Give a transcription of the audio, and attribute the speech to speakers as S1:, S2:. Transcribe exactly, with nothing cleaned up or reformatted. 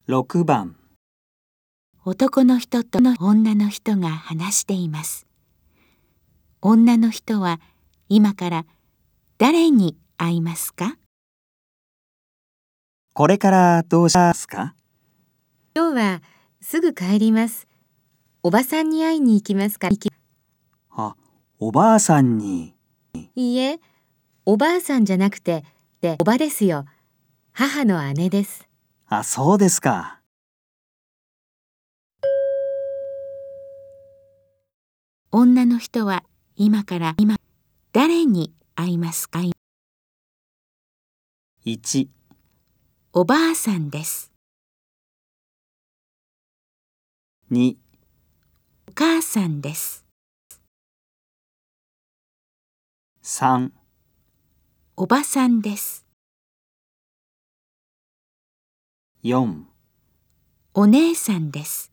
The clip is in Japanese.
S1: ろくばん。
S2: 男の人と女の人が話しています。女の人は今から誰に会いますか？
S1: これからどうしますか？
S3: 今日はすぐ帰ります。おばさんに会いに行きますか？
S1: あ、おばあさんに。
S3: いいえ、おばあさんじゃなくて、で、おばですよ。母の姉です。
S1: あ、そうですか。
S2: 女の人は今から今誰に会いますか？
S1: いち、
S2: おばあさんです。
S1: に、
S2: お母さんです。
S1: さん、
S2: おばさんです。
S1: よん。
S2: お姉さんです。